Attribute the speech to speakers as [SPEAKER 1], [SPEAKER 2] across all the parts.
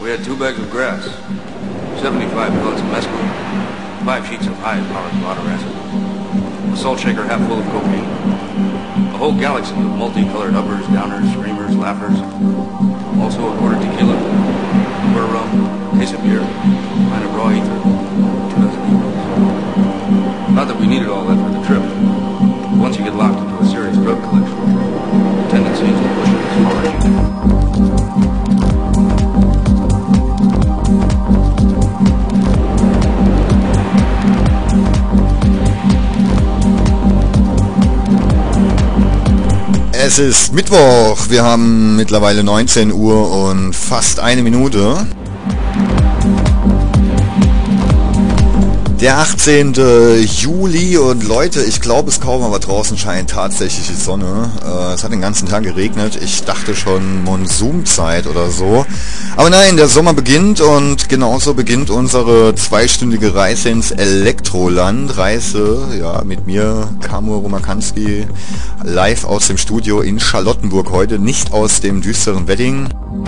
[SPEAKER 1] We had 2 bags of grass, 75 pellets of mescaline, 5 sheets of high-powered water acid, a salt shaker half full of cocaine, a whole galaxy of multicolored uppers, downers, screamers, laughers, also a quarter tequila, a quarter rum, a case of beer, a pint of raw ether, 2 dozen eagles. Not that we needed all that for the trip. Once you get locked into a serious drug collection, the tendency is to push it as far as you can.
[SPEAKER 2] Es ist Mittwoch, wir haben mittlerweile 19 Uhr und fast eine Minute. Der 18. Juli und Leute, ich glaube es kaum, aber draußen scheint tatsächlich die Sonne. Es hat den ganzen Tag geregnet, ich dachte schon Monsunzeit oder so. Aber nein, der Sommer beginnt und genauso beginnt unsere 2-stündige Reise ins Elektroland. Reise, ja, mit mir, Kamur Romakanski, live aus dem Studio in Charlottenburg heute, nicht aus dem düsteren Wedding.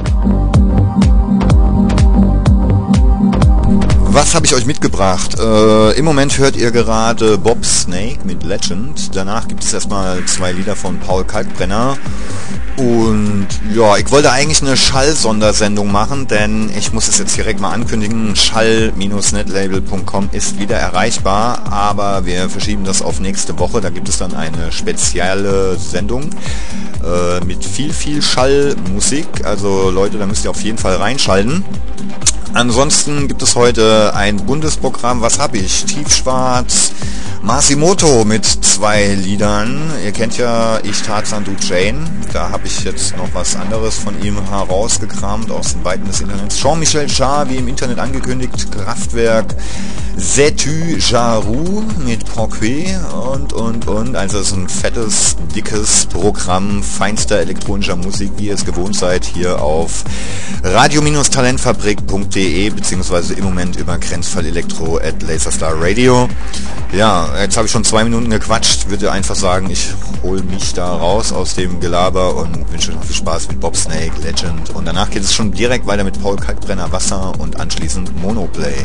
[SPEAKER 2] Was habe ich euch mitgebracht? Im Moment hört ihr gerade Bob Snake mit Legend. Danach gibt es erstmal 2 Lieder von Paul Kalkbrenner. Und ja, ich wollte eigentlich eine Schall-Sondersendung machen, denn ich muss es jetzt direkt mal ankündigen, schall-netlabel.com ist wieder erreichbar, aber wir verschieben das auf nächste Woche. Da gibt es dann eine spezielle Sendung mit viel Schallmusik. Also Leute, da müsst ihr auf jeden Fall reinschalten. Ansonsten gibt es heute ein Bundesprogramm. Was habe ich? Tiefschwarz, Masimoto mit 2 Liedern. Ihr kennt ja Ich Tarzan, du Jane. Da habe ich jetzt noch was anderes von ihm herausgekramt aus den Weiten des Internets. Jean-Michel Jarre, wie im Internet angekündigt, Kraftwerk, Sais-tu Jarou mit Pourquoi und. Also es ist ein fettes, dickes Programm feinster elektronischer Musik, wie ihr es gewohnt seid, hier auf radio-talentfabrik.de beziehungsweise im Moment über grenzfallelektro@laserstar radio. Ja, jetzt habe ich schon 2 Minuten gequatscht, würde einfach sagen, ich hole mich da raus aus dem Gelaber und wünsche euch noch viel Spaß mit Bob Snake, Legend. Und danach geht es schon direkt weiter mit Paul Kalkbrenner, Wasser und anschließend Monoplay.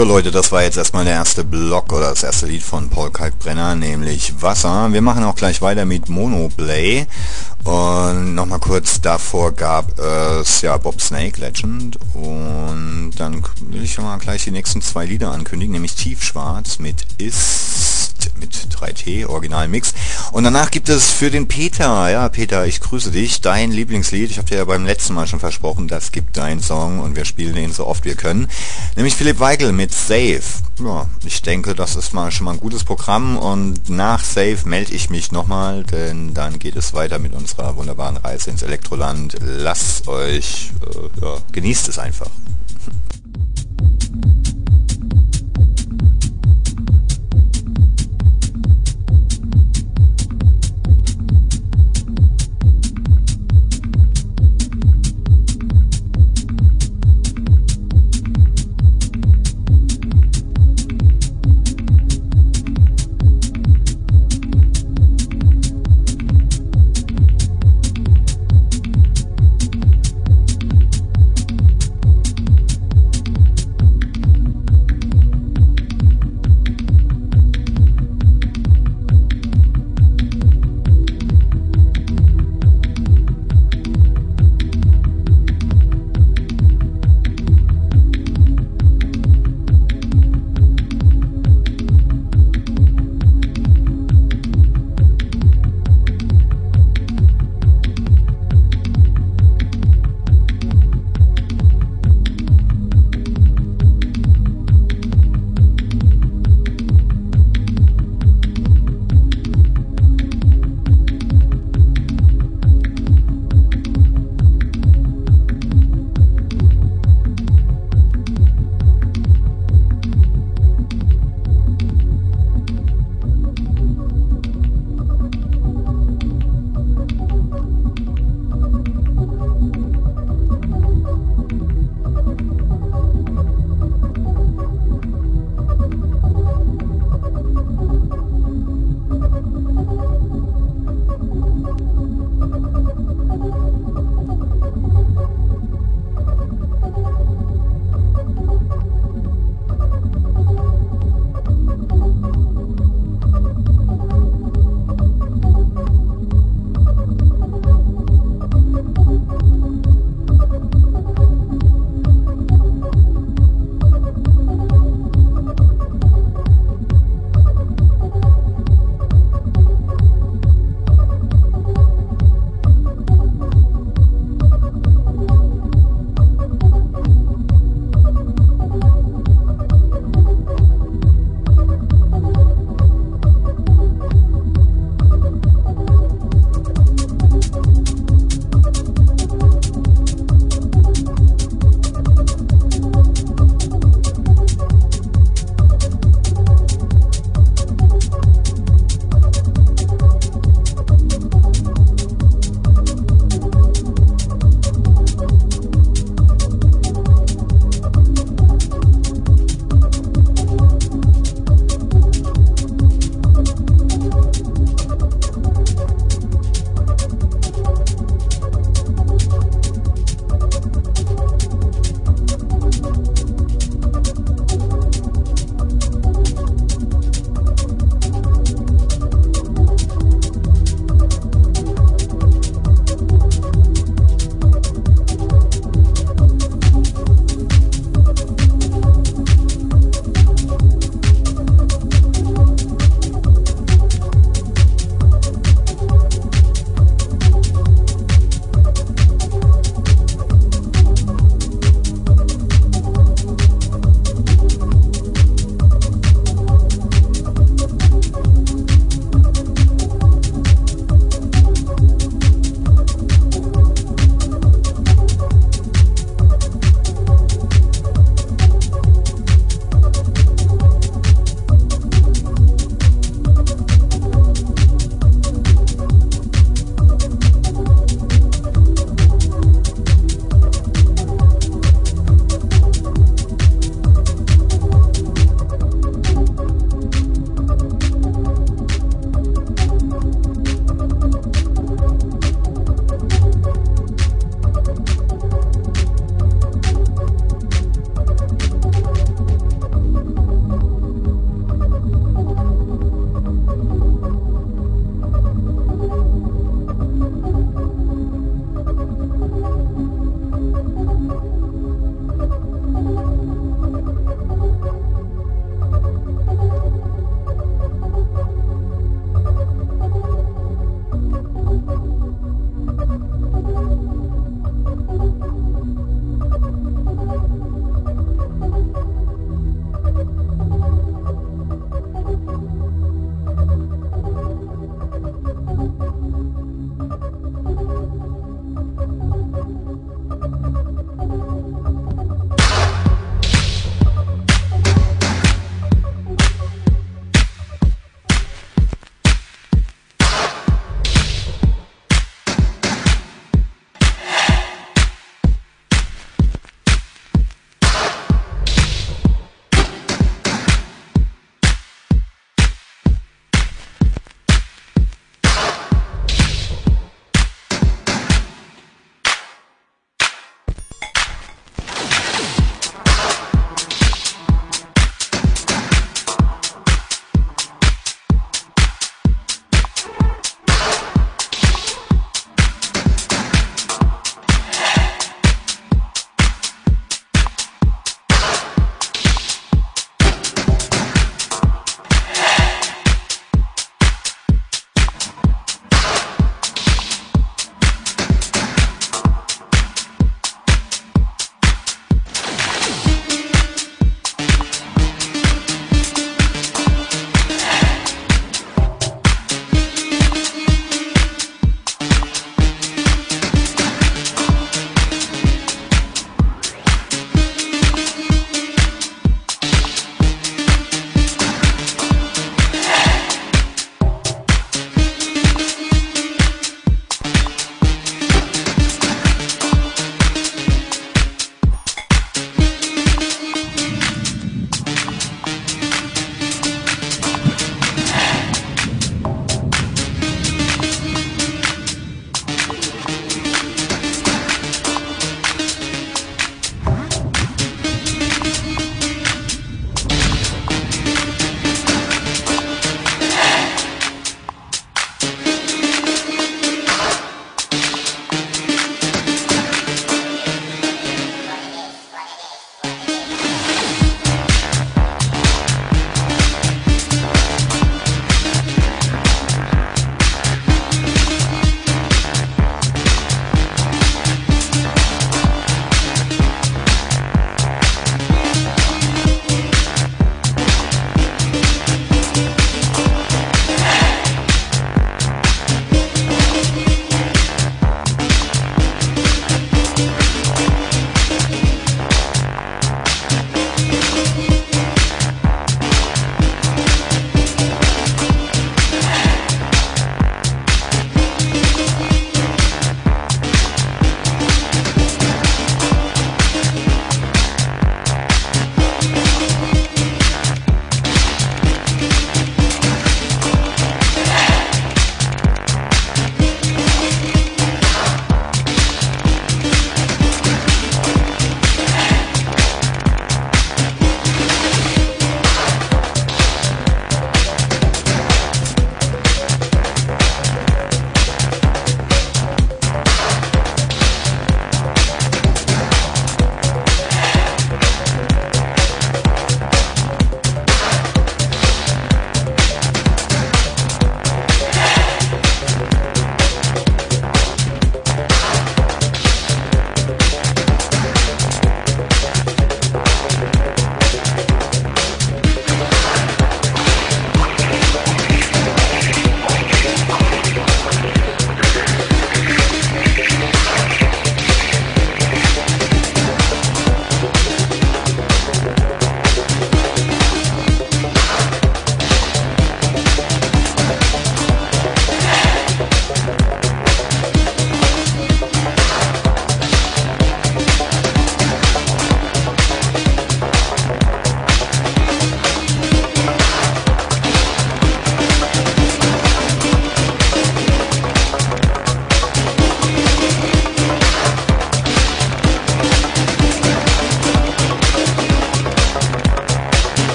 [SPEAKER 2] So Leute, das war jetzt erstmal der erste Block oder das erste Lied von Paul Kalkbrenner, nämlich Wasser. Wir machen auch gleich weiter mit Monoplay. Und nochmal kurz, davor gab es ja Bob Snake, Legend. Und dann will ich schon mal gleich die nächsten zwei Lieder ankündigen, nämlich Tiefschwarz mit mit 3T, Originalmix. Und danach gibt es für den Peter, ja Peter, ich grüße dich, dein Lieblingslied. Ich habe dir ja beim letzten Mal schon versprochen, das gibt deinen Song und wir spielen den so oft wir können. Nämlich Philipp Weigel mit Safe. Ja, ich denke, das ist schon mal ein gutes Programm und nach Safe melde ich mich nochmal, denn dann geht es weiter mit unserer wunderbaren Reise ins Elektroland. Lasst euch, genießt es einfach.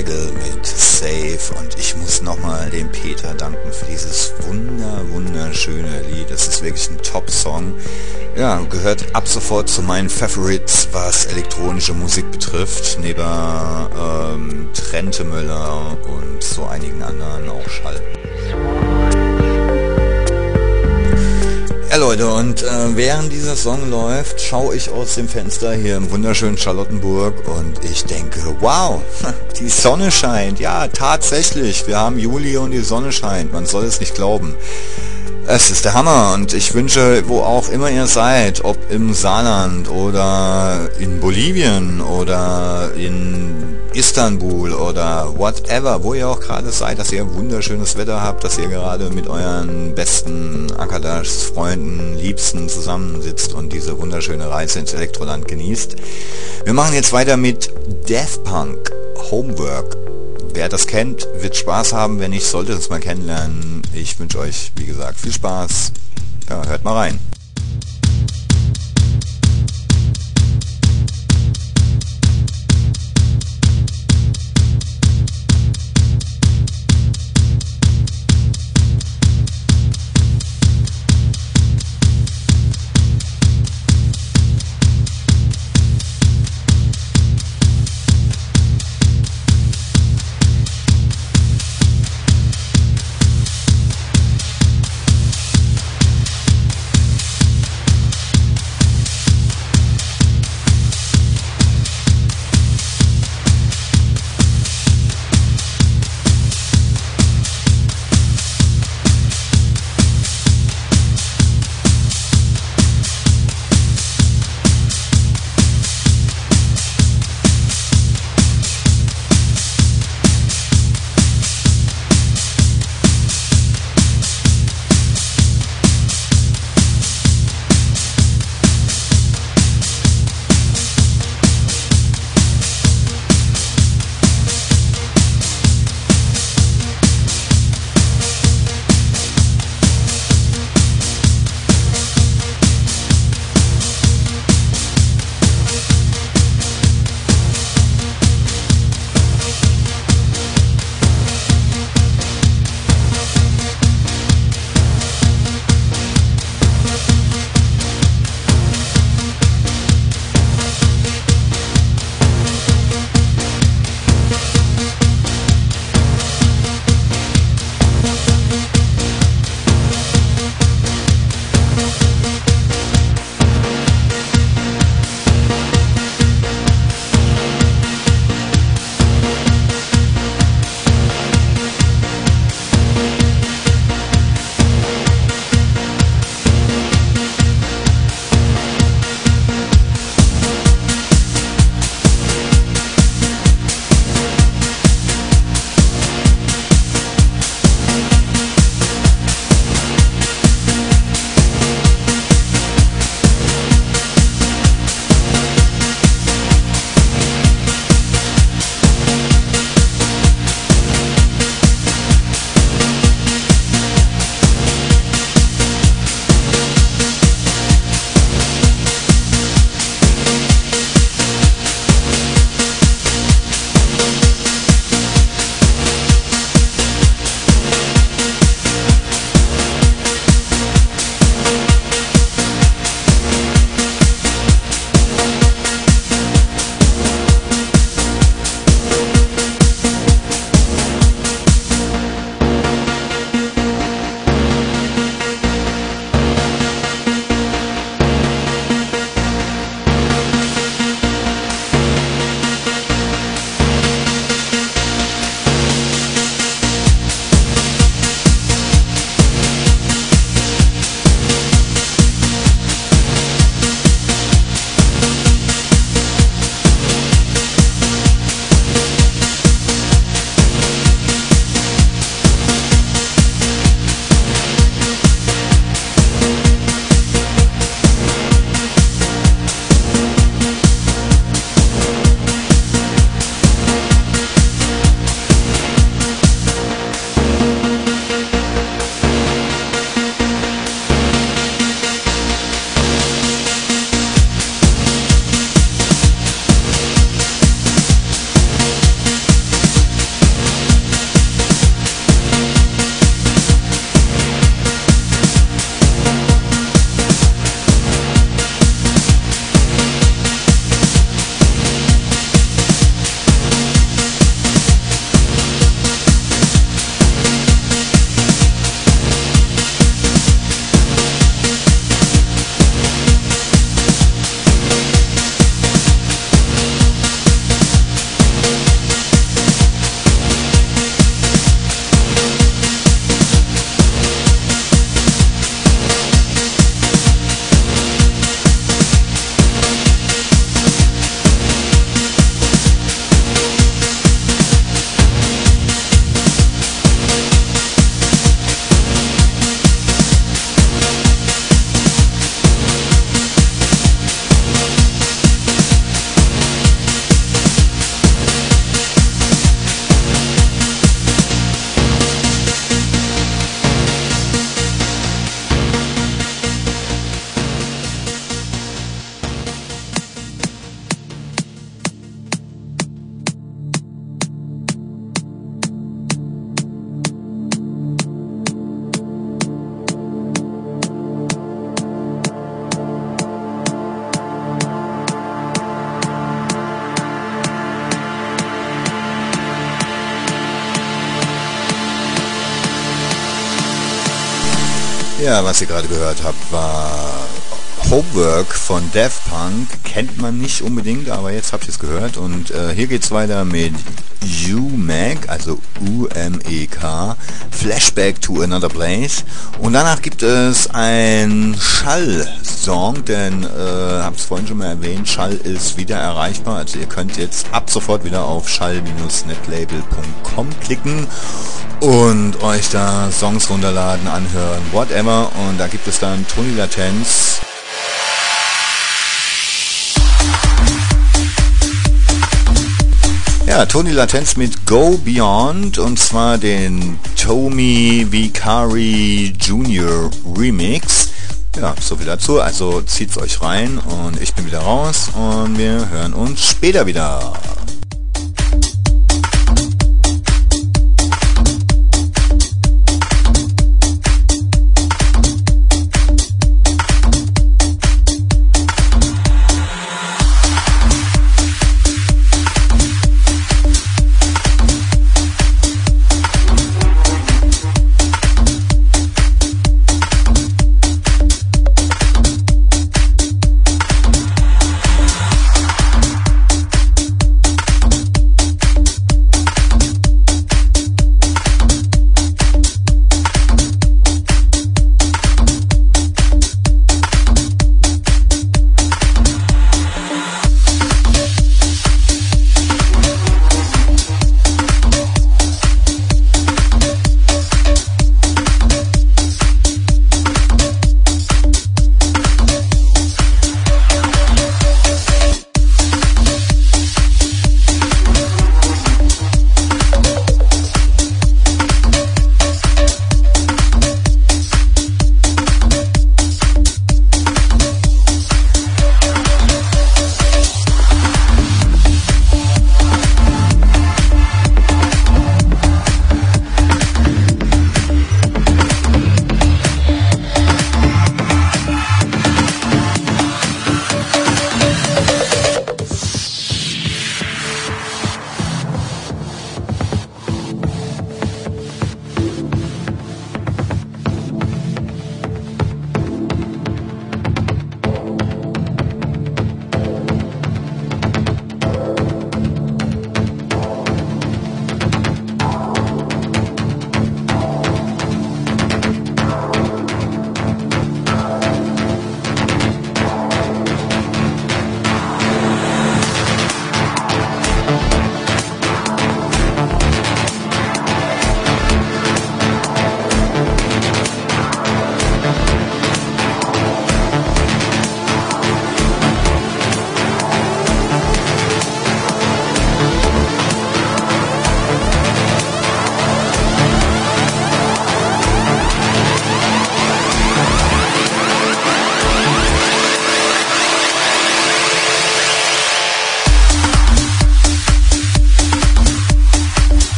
[SPEAKER 2] Weigel mit Safe, und ich muss nochmal dem Peter danken für dieses wunderschöne Lied. Das ist wirklich ein Top-Song. Ja, gehört ab sofort zu meinen Favorites, was elektronische Musik betrifft, neben Trente Müller und so einigen anderen auch Schall. Ja Leute, und während dieser Song läuft, schaue ich aus dem Fenster hier im wunderschönen Charlottenburg und ich denke, wow, die Sonne scheint. Ja, tatsächlich, wir haben Juli und die Sonne scheint. Man soll es nicht glauben. Es ist der Hammer, und ich wünsche, wo auch immer ihr seid, ob im Saarland oder in Bolivien oder in Istanbul oder whatever, wo ihr auch gerade seid, dass ihr wunderschönes Wetter habt, dass ihr gerade mit euren besten Akadash, Freunden, Liebsten zusammensitzt und diese wunderschöne Reise ins Elektroland genießt. Wir machen jetzt weiter mit Daft Punk, Homework. Wer das kennt, wird Spaß haben. Wer nicht, sollte es mal kennenlernen. Ich wünsche euch, wie gesagt, viel Spaß. Ja, hört mal rein. Ja, was ihr gerade gehört habt, war Homework von Daft Punk. Kennt man nicht unbedingt, aber jetzt habt ihr es gehört. Und hier geht's weiter mit UMEK, also U-M-E-K, Flashback to Another Place. Und danach gibt es ein Schall-Song, denn, hab's vorhin schon mal erwähnt, Schall ist wieder erreichbar. Also ihr könnt jetzt ab sofort wieder auf schall-netlabel.com klicken und euch da Songs runterladen, anhören, whatever. Und da gibt es dann Tony Latenz. Ja, Tony Latenz mit Go Beyond, und zwar den Tommy Vicari Jr. Remix. Ja, so viel dazu, also zieht's euch rein und ich bin wieder raus und wir hören uns später wieder.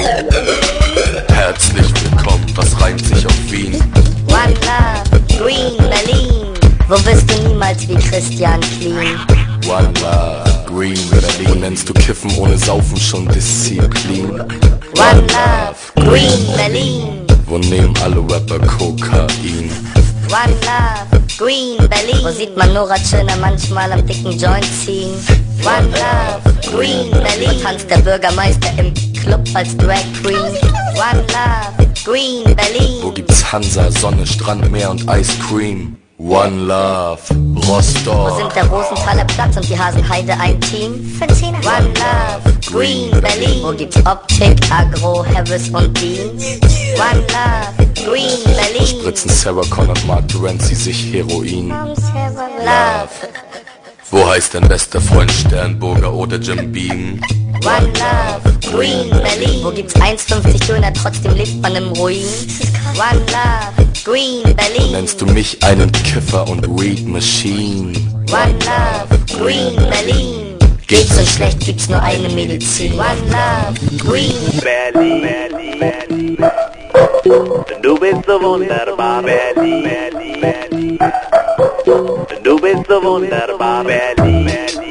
[SPEAKER 3] Herzlich willkommen, was reimt sich auf Wien?
[SPEAKER 4] One Love, Green Berlin. Wo bist du niemals wie Christian Clean?
[SPEAKER 3] One Love, Green Berlin. Wo nennst du Kiffen ohne Saufen schon Disziplin?
[SPEAKER 4] One Love, Green Berlin.
[SPEAKER 3] Wo nehmen alle Rapper Kokain?
[SPEAKER 4] One Love, Green Berlin. Wo sieht man Nora Tschirner manchmal am dicken Joint ziehen? One Love, Green Berlin. Wo tanzt der Bürgermeister im Club als Drag Queen? One Love, Green Berlin.
[SPEAKER 3] Wo gibt's Hansa, Sonne, Strand, Meer und Ice Cream? One Love, Rostock.
[SPEAKER 4] Wo sind der Rosenthaler Platz und die Hasenheide ein Team? One Love, Green Berlin. Wo gibt's Optik, Agro, Harris und Dean? One Love, Green Berlin.
[SPEAKER 3] Spritzen Sarah Connor und Mark Terenzi sich Heroin?
[SPEAKER 4] Love,
[SPEAKER 3] Wo heißt dein bester Freund Sternburger oder Jim Beam?
[SPEAKER 4] One Love, Green Berlin. Wo gibt's 1,50 Döner, trotzdem lebt man im Ruin? One Love, Green Berlin.
[SPEAKER 3] Nennst du mich einen Kiffer und Weed Machine?
[SPEAKER 4] One Love, Green Berlin. Geht's uns schlecht, gibt's nur eine Medizin. One Love, Green
[SPEAKER 5] Berlin. Du bist so wunderbar, Berlin. Du bist so wunderbar, Berlin.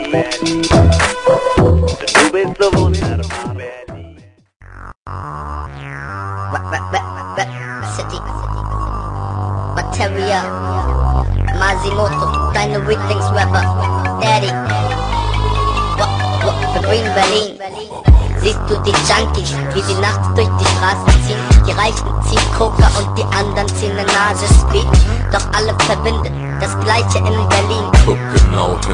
[SPEAKER 5] Du bist so wunderbar, Berlin.
[SPEAKER 4] City Materia Masimoto, deine Lieblingsrapper Daddy für Green Berlin. Siehst du die Junkies, wie sie nachts durch die Straßen ziehen? Die Reichen ziehen Coca und die anderen ziehen eine Nase Speed. Doch alle verbindet das Gleiche in Berlin.
[SPEAKER 3] Guck genau hin.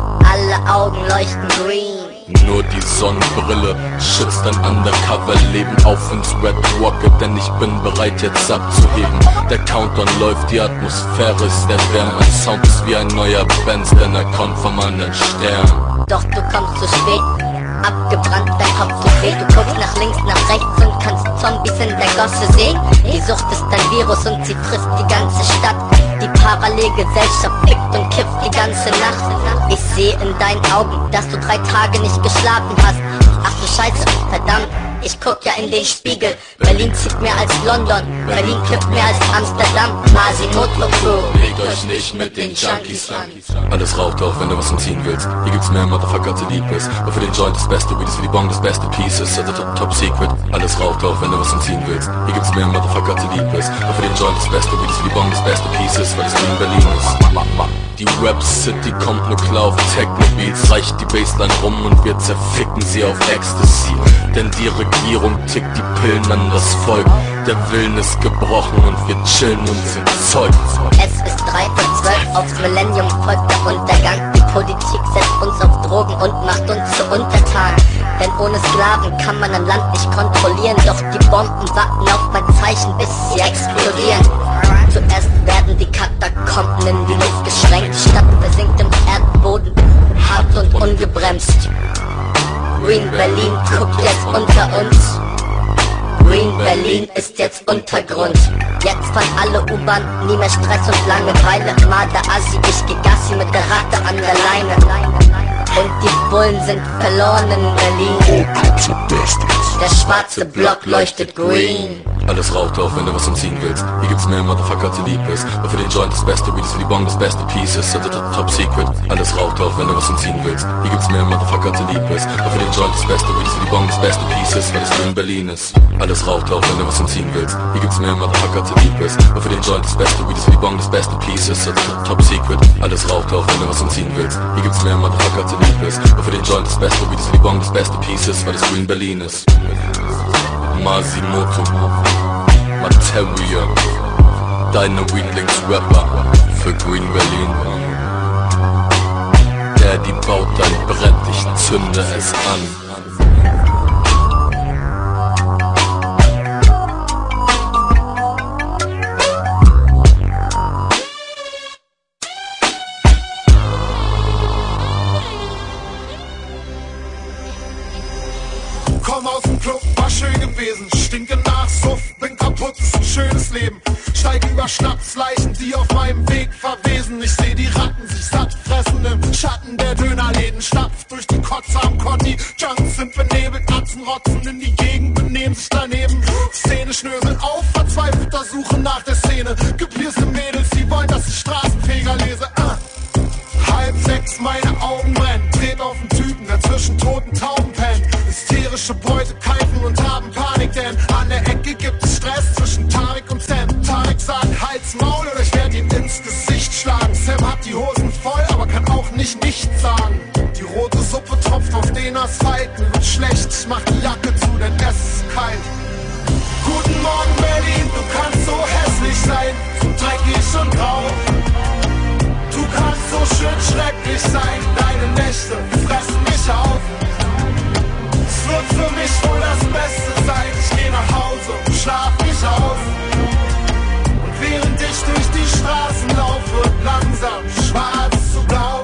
[SPEAKER 4] Alle Augen leuchten green.
[SPEAKER 3] Nur die Sonnenbrille schützt dein Undercover-Leben auf ins Red Rocket, denn ich bin bereit jetzt abzuheben. Der Countdown läuft, die Atmosphäre ist der Wärme. Mein Sound ist wie ein neuer Benz, denn er kommt vom anderen Stern.
[SPEAKER 4] Doch du kommst zu spät, abgebrannt, dein Kopf tut weh. Du guckst nach links, nach rechts und kannst Zombies in der Gosse sehen. Die Sucht ist ein Virus und sie frisst die ganze Stadt. Die Parallelgesellschaft fickt und kifft die ganze Nacht. Ich sehe in deinen Augen, dass du 3 Tage nicht geschlafen hast. Ach du Scheiße, verdammt, ich guck ja in den Spiegel. Berlin zieht mehr als London, Berlin kifft mehr als Amsterdam. Masimoto Crew,
[SPEAKER 3] Legt euch nicht mit den Junkies an. Alles raucht auf, wenn du was umziehen willst. Hier gibt's mehr Motherfucker als lieb ist. Aber für den Joint das beste Weed ist für die Bong das beste Pieces. Also top secret. Alles raucht auf, wenn du was umziehen willst. Hier gibt's mehr Motherfucker als lieb ist. Aber für den Joint das beste Weed ist für die Bong das beste Pieces. Weil es Green Berlin ist. Die Rap City kommt nur klar auf Techno-Beats. Reicht die Bassline rum und wir zerficken sie auf Ecstasy. Denn die Regierung tickt die Pillen an das Volk. Der Willen ist gebrochen und wir chillen uns ins Zeug.
[SPEAKER 4] Es ist 3:12, aufs Millennium folgt der Untergang. Die Politik setzt uns auf Drogen und macht uns zu Untertanen. Denn ohne Sklaven kann man ein Land nicht kontrollieren. Doch die Bomben warten auf mein Zeichen, bis sie explodieren. Zuerst werden die Katakomben in die Luft gesprengt. Die Stadt versinkt im Erdboden, hart und ungebremst. Green Berlin guckt jetzt unter uns. Green Berlin ist jetzt Untergrund. Jetzt fahren alle U-Bahn, nie mehr Stress und Langeweile. Marder Assi, ich geh Gassi mit der Ratte an der Leine. Und die Bullen sind verloren in Berlin. Der schwarze Block leuchtet green.
[SPEAKER 3] Alles raucht auf, wenn du was umziehen willst. Hier gibt's mehr Motherfucker als lieb ist. Aber für den Joint das beste Weed ist für die Bong das beste Pieces. Also top secret. Alles raucht auf, wenn du was umziehen willst. Hier gibt's mehr Motherfucker als lieb ist. Aber für den Joint das beste Weed ist für die Bong das beste Pieces. Weil es Green Berlin ist. Alles raucht auf, wenn du was umziehen willst. Hier gibt's mehr Motherfucker als lieb ist. Aber für den Joint das beste Weed ist für die Bong das beste Pieces. Also top secret. Alles raucht auf, wenn du was umziehen willst. Hier gibt's mehr Motherfucker als lieb ist. Aber für den Joint das beste Weed ist für die Bong das beste Pieces. Weil es Green Berlin ist. Masimoto Materia, deine Lieblingsrapper für Green Berlin. Daddy baut dein Brett, ich zünde es an.
[SPEAKER 6] Komm aus dem Club, war schön gewesen. Stinke nach Suff, bin kaputt, ist ein schönes Leben. Steig über Schnapsleichen, die auf meinem Weg verwesen. Ich seh die Ratten sich satt fressen im Schatten der Dönerläden. Stapf durch die Kotze am Conny. Junks sind benebelt, Atzen rotzen in die Gegend. und nehmen sich daneben. Szene schnöseln auf, verzweifelter Suche nach der Szene. Gepierste Mädels, die wollen, dass ich Straßenfeger lese. 5:30, meine Augen brennen. Tret auf den Typen, der zwischen toten Tauben pennt. Hysterische Beute keifen und haben Panik, denn an der Ecke gibt es Stress zwischen Tarek und Sam. Tarek sagt, halt's Maul oder ich werde ihm ins Gesicht schlagen. Sam hat die Hosen voll, aber kann auch nicht nichts sagen. Die rote Suppe tropft auf den Asphalt. Mir wird schlecht, ich mach die Jacke zu, denn es ist kalt. Guten Morgen Berlin, du kannst so hässlich sein, so dreckig und grau. Du kannst so schön schrecklich sein, deine Nächte fressen mich auf. Es wird für mich wohl das Beste sein, ich geh nach Hause und schlaf mich aus. Und während ich durch die Straßen laufe, wird langsam schwarz zu blau.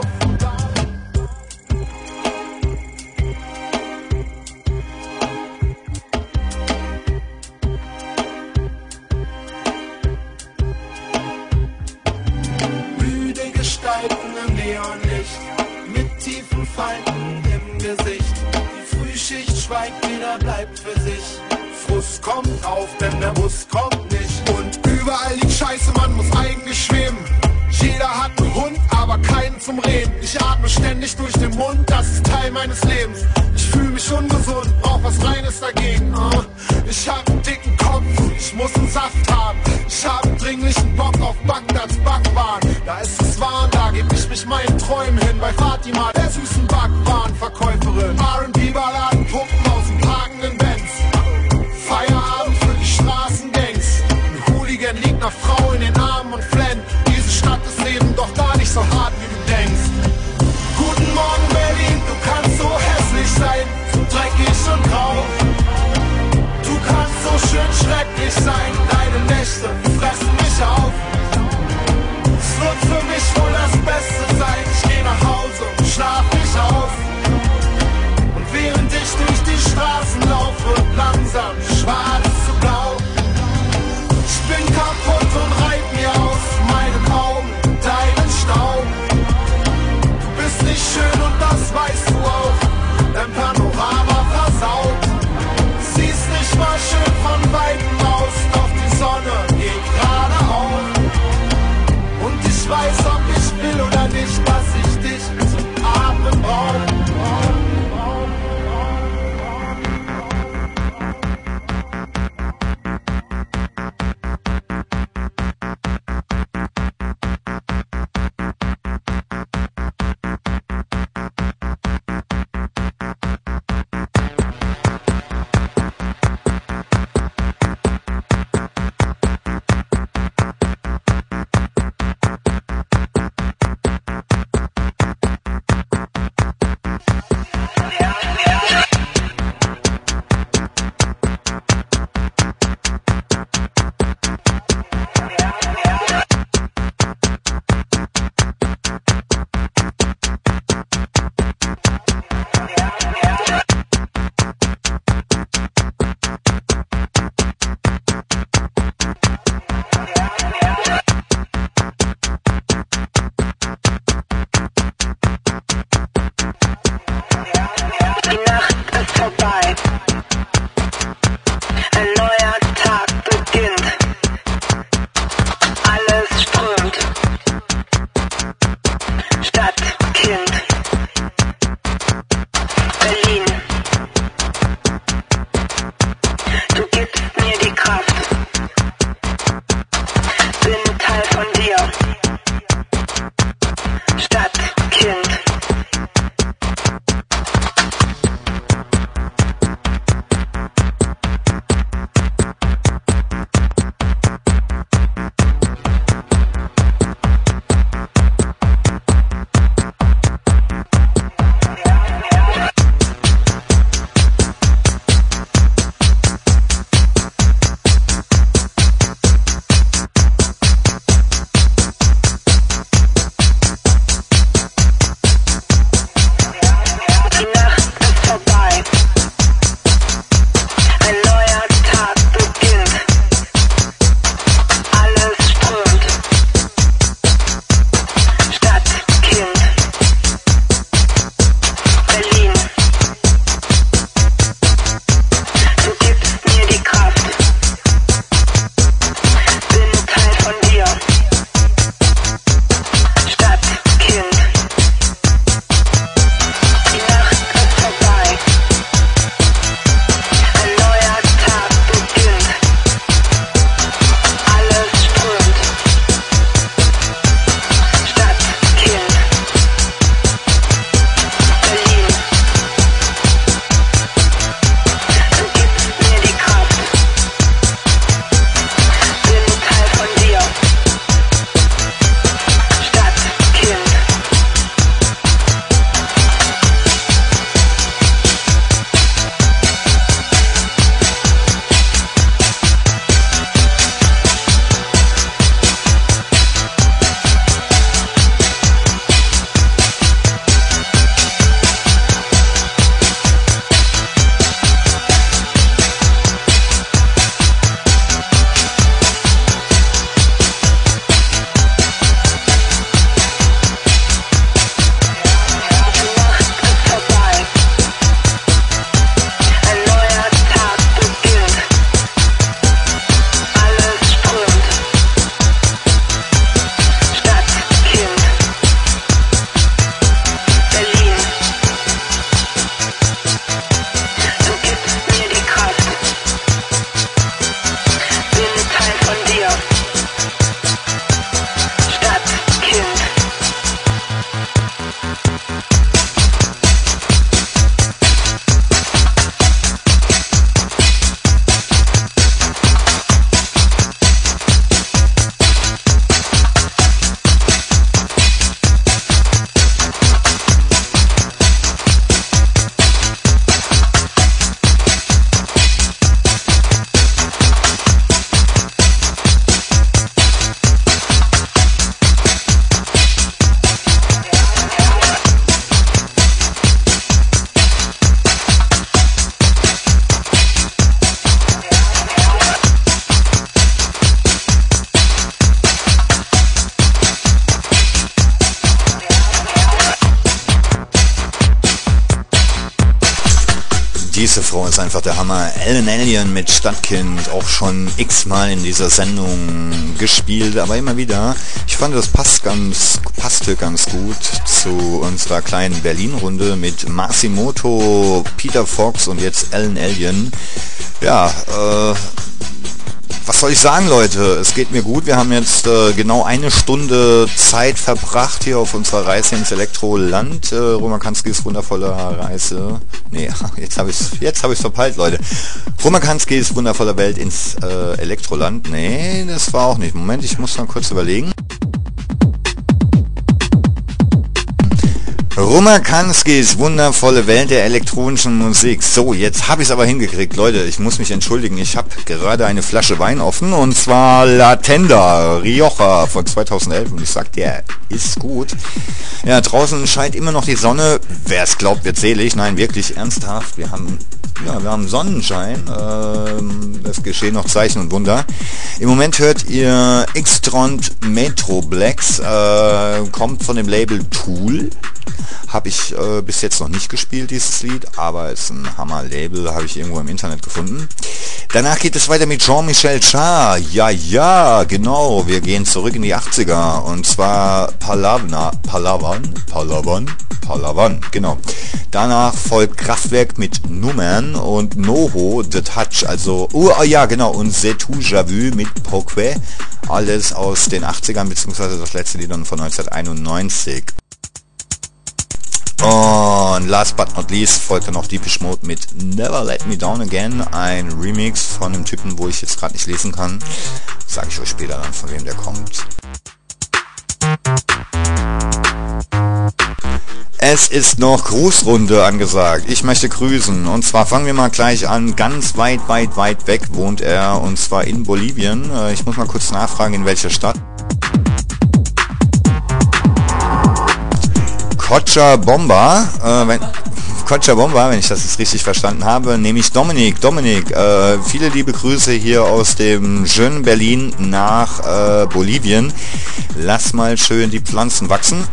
[SPEAKER 6] Gestalten im Neonlicht, mit tiefen Falten im Gesicht. Die Frühschicht schweigt, jeder bleibt für sich. Frust kommt auf, denn der Bus kommt nicht. Und überall liegt Scheiße, man muss eigentlich schweben. Jeder hat einen Hund, aber keinen zum Reden. Ich atme ständig durch den Mund, das ist Teil meines Lebens. Ich fühle mich ungesund, brauch was Reines dagegen. Ich hab einen dicken Kopf, ich muss einen Saft haben. Ich hab einen dringlichen Bock auf Bagdads Backwaren. Da ist es warm, da geb ich mich meinen Träumen hin. Bei Fatima, der süßen Backwarenverkäuferin. R&B-Balladen, Puppen aus dem parkenden Benz. Feierabend für die Straßengangs. Ein Hooligan liegt nach Frau in den Armen und flennt. Diese Stadt ist eben doch gar nicht so hart, wie du denkst. Guten Morgen Berlin, du kannst so hässlich sein, so dreckig und grau. Du kannst so schön schrecklich sein, deine Nächte fressen mich auf. Es wird für mich wohl das Beste sein, ich geh nach Hause und schlaf mich aus. Und
[SPEAKER 2] diese Frau ist einfach der Hammer. Ellen Alien mit Stadtkind, auch schon x-mal in dieser Sendung gespielt, aber immer wieder. Ich fand, das passte ganz gut zu unserer kleinen Berlin-Runde mit Masimoto, Peter Fox und jetzt Ellen Alien. Ja, was soll ich sagen, Leute? Es geht mir gut. Wir haben jetzt genau eine Stunde Zeit verbracht hier auf unserer Reise ins Elektroland. Roman Kanskis wundervolle Reise. Nee, jetzt habe ich's verpeilt, Leute. Roman Kanskis wundervolle Welt ins Elektroland. Nee, das war auch nicht. Moment, ich muss mal kurz überlegen. Roman Kanskis wundervolle Welt der elektronischen Musik. So, jetzt habe ich es aber hingekriegt. Leute, ich muss mich entschuldigen. Ich habe gerade eine Flasche Wein offen und zwar Latenda Rioja von 2011 und ich sag, der ist gut. Ja, draußen scheint immer noch die Sonne. Wer es glaubt, wird selig. Nein, wirklich ernsthaft. Wir haben Sonnenschein. Es geschehen noch Zeichen und Wunder. Im Moment hört ihr Xtrond Metroplex. Kommt von dem Label Tool. Habe ich bis jetzt noch nicht gespielt, dieses Lied, aber es ist ein Hammer-Label, habe ich irgendwo im Internet gefunden. Danach geht es weiter mit Jean-Michel Jarre. Ja, genau, wir gehen zurück in die 80er und zwar Palawan, genau. Danach folgt Kraftwerk mit Nummern und Noho, The Touch, also, genau, und C'est tout déjà vu mit Pourquoi, alles aus den 80ern, beziehungsweise das letzte Lied dann von 1991. Und last but not least folgte noch Depeche Mode mit Never Let Me Down Again, ein Remix von einem Typen, wo ich jetzt gerade nicht lesen kann. Sage ich euch später dann, von wem der kommt. Es ist noch Grußrunde angesagt. Ich möchte grüßen. Und zwar fangen wir mal gleich an. Ganz weit weg wohnt er. Und zwar in Bolivien. Ich muss mal kurz nachfragen, in welcher Stadt. Cochabamba, wenn ich das jetzt richtig verstanden habe, nämlich Dominik, viele liebe Grüße hier aus dem schönen Berlin nach Bolivien. Lass mal schön die Pflanzen wachsen.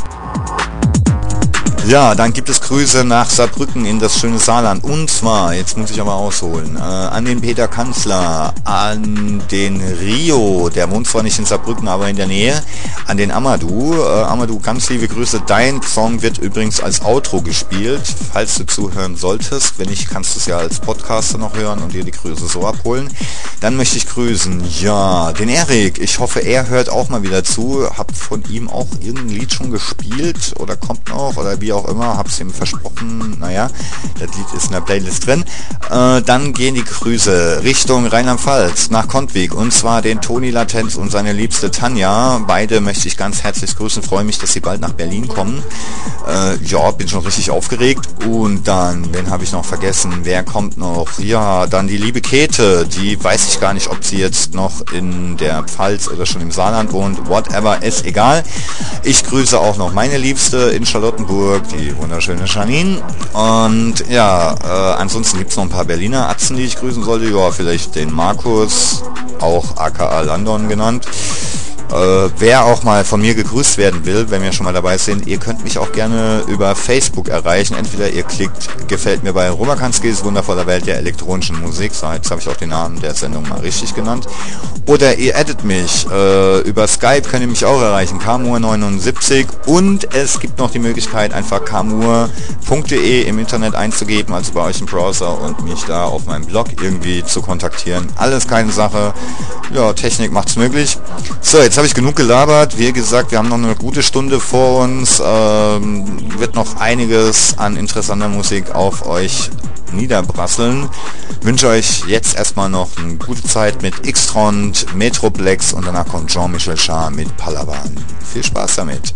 [SPEAKER 2] Ja, dann gibt es Grüße nach Saarbrücken in das schöne Saarland. Und zwar, jetzt muss ich aber ausholen, an den Peter Kanzler, an den Rio, der wohnt zwar nicht in Saarbrücken, aber in der Nähe, an den Amadou. Amadou, ganz liebe Grüße. Dein Song wird übrigens als Outro gespielt, falls du zuhören solltest. Wenn nicht, kannst du es ja als Podcaster noch hören und dir die Grüße so abholen. Dann möchte ich grüßen, ja, den Erik. Ich hoffe, er hört auch mal wieder zu. Hab von ihm auch irgendein Lied schon gespielt oder kommt noch oder wie auch immer, hab's ihm versprochen, naja, das Lied ist in der Playlist drin. Dann gehen die Grüße Richtung Rheinland-Pfalz, nach Kontwig, und zwar den Toni Latenz und seine liebste Tanja. Beide möchte ich ganz herzlich grüßen, freue mich, dass sie bald nach Berlin kommen. Ja, bin schon richtig aufgeregt. Und dann, wen habe ich noch vergessen? Wer kommt noch? Ja, dann die liebe Käthe, die weiß ich gar nicht, ob sie jetzt noch in der Pfalz oder schon im Saarland wohnt. Whatever, ist egal. Ich grüße auch noch meine Liebste in Charlottenburg, die wunderschöne Janine. Und ja, ansonsten gibt es noch ein paar Berliner Atzen, die ich grüßen sollte. Ja, vielleicht den Markus, auch aka London genannt. Wer auch mal von mir gegrüßt werden will, wenn wir schon mal dabei sind, ihr könnt mich auch gerne über Facebook erreichen. Entweder ihr klickt gefällt mir bei Roman Kanskis wundervoller Welt der elektronischen Musik, so, jetzt habe ich auch den Namen der Sendung mal richtig genannt, oder ihr addet mich. Über Skype könnt ihr mich auch erreichen, kamur79, und es gibt noch die Möglichkeit, einfach kamur.de im Internet einzugeben, also bei euch im Browser, und mich da auf meinem Blog irgendwie zu kontaktieren. Alles keine Sache. Ja, Technik macht's möglich. So, jetzt habe ich genug gelabert. Wie gesagt, wir haben noch eine gute Stunde vor uns. Wird noch einiges an interessanter Musik auf euch niederbrasseln. Wünsche euch jetzt erstmal noch eine gute Zeit mit Xtrond, Metroplex, und danach kommt Jean-Michel Jarre mit Palawan. Viel Spaß damit.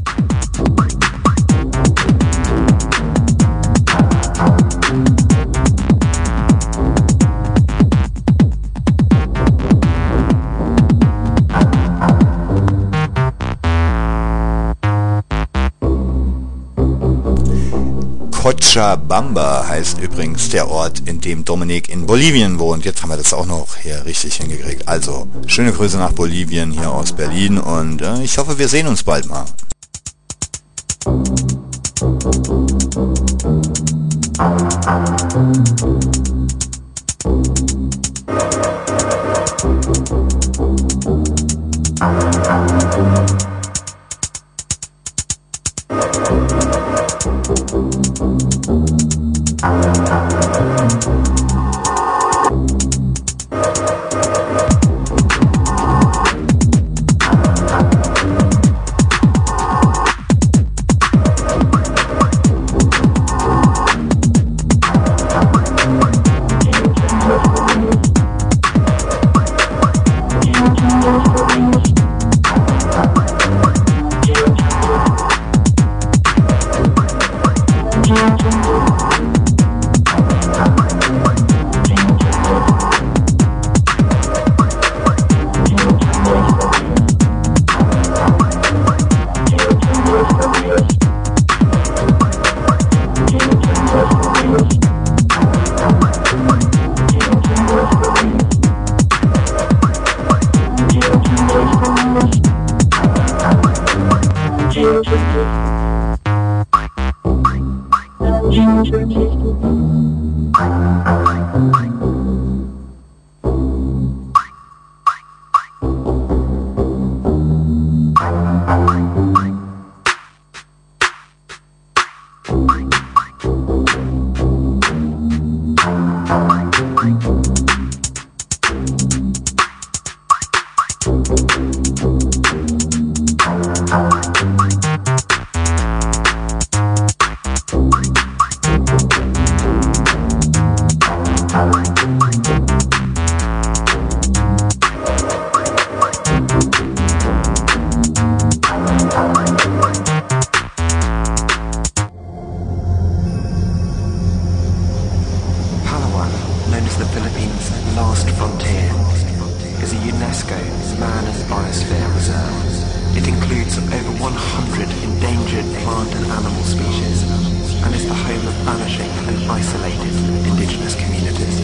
[SPEAKER 2] Cochabamba heißt übrigens der Ort, in dem Dominik in Bolivien wohnt. Jetzt haben wir das auch noch hier richtig hingekriegt. Also, schöne Grüße nach Bolivien, hier aus Berlin, und ich hoffe, wir sehen uns bald mal.
[SPEAKER 7] frontier is a UNESCO Man and Biosphere Reserve. It includes over 100 endangered plant and animal species and is the home of vanishing and isolated indigenous communities.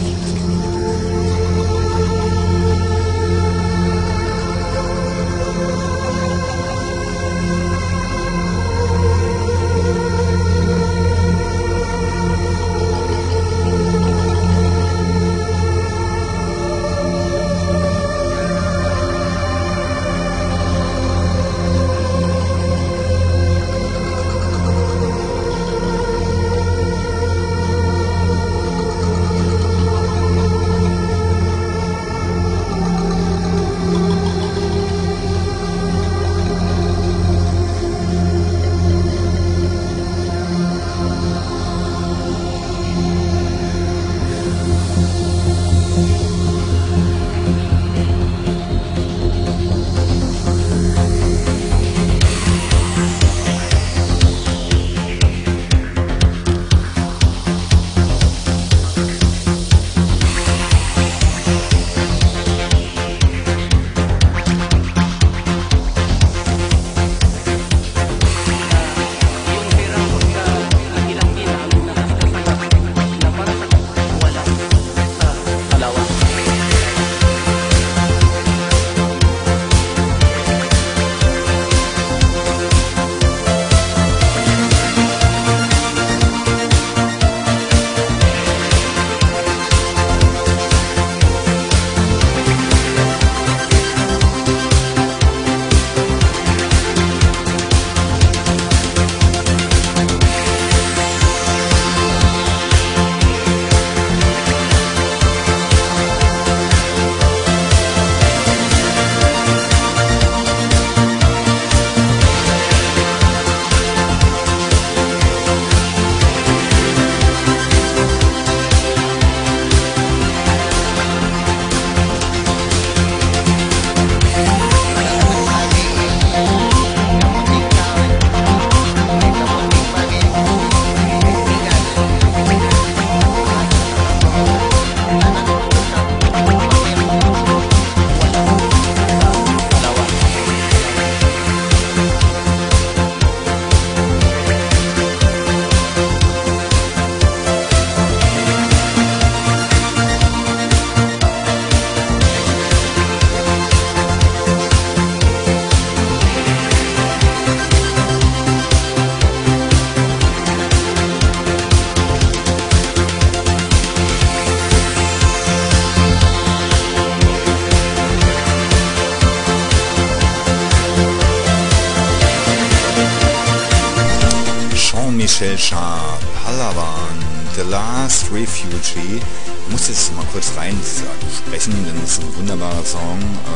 [SPEAKER 2] Michel Sharp, Palawan, The Last Refugee. Ich muss jetzt mal kurz rein sprechen, denn es ist ein wunderbarer Song.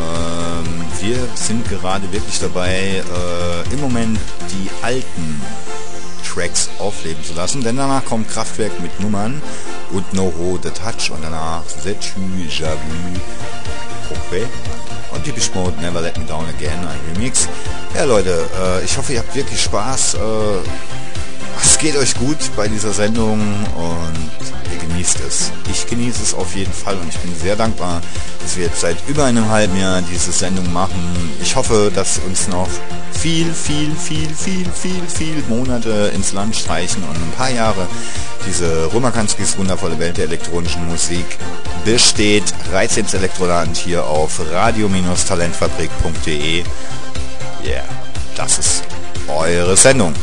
[SPEAKER 2] Wir sind gerade wirklich dabei, im Moment die alten Tracks aufleben zu lassen, denn danach kommt Kraftwerk mit Nummern und Noro The Touch und danach C'est-tu déjà vu Pourquoi? Und Depeche Mode Never Let Me Down Again, ein Remix. Ja Leute, ich hoffe ihr habt wirklich Spaß. Es geht euch gut bei dieser Sendung und ihr genießt es. Ich genieße es auf jeden Fall und ich bin sehr dankbar, dass wir jetzt seit über einem halben Jahr diese Sendung machen. Ich hoffe, dass uns noch viel Monate ins Land streichen und ein paar Jahre diese Rumakanskis wundervolle Welt der elektronischen Musik besteht. 13. Elektroland hier auf radio-talentfabrik.de. Yeah, das ist eure Sendung.